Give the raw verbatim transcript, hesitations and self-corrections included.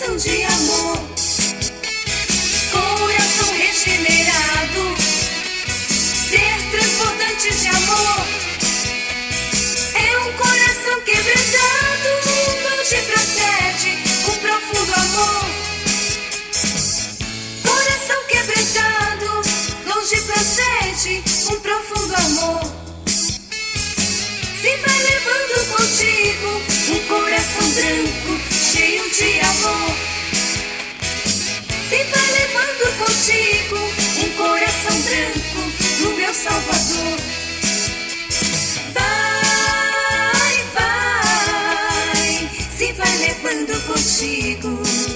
coração de amor, coração regenerado, ser transbordante de amor. É um coração quebrantado, longe procede um profundo amor. Coração quebrantado, longe procede um profundo amor. Se vai levando contigo um coração branco, cheio de amor. Se vai levando contigo um coração branco do meu Salvador. Vai, vai, se vai levando contigo.